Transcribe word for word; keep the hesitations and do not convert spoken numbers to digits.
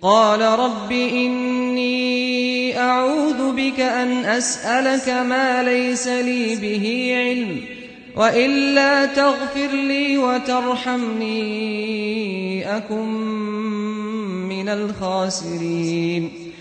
قال رب إني أعوذ بك أن أسألك ما ليس لي به علم وإلا تغفر لي وترحمني أكن من الخاسرين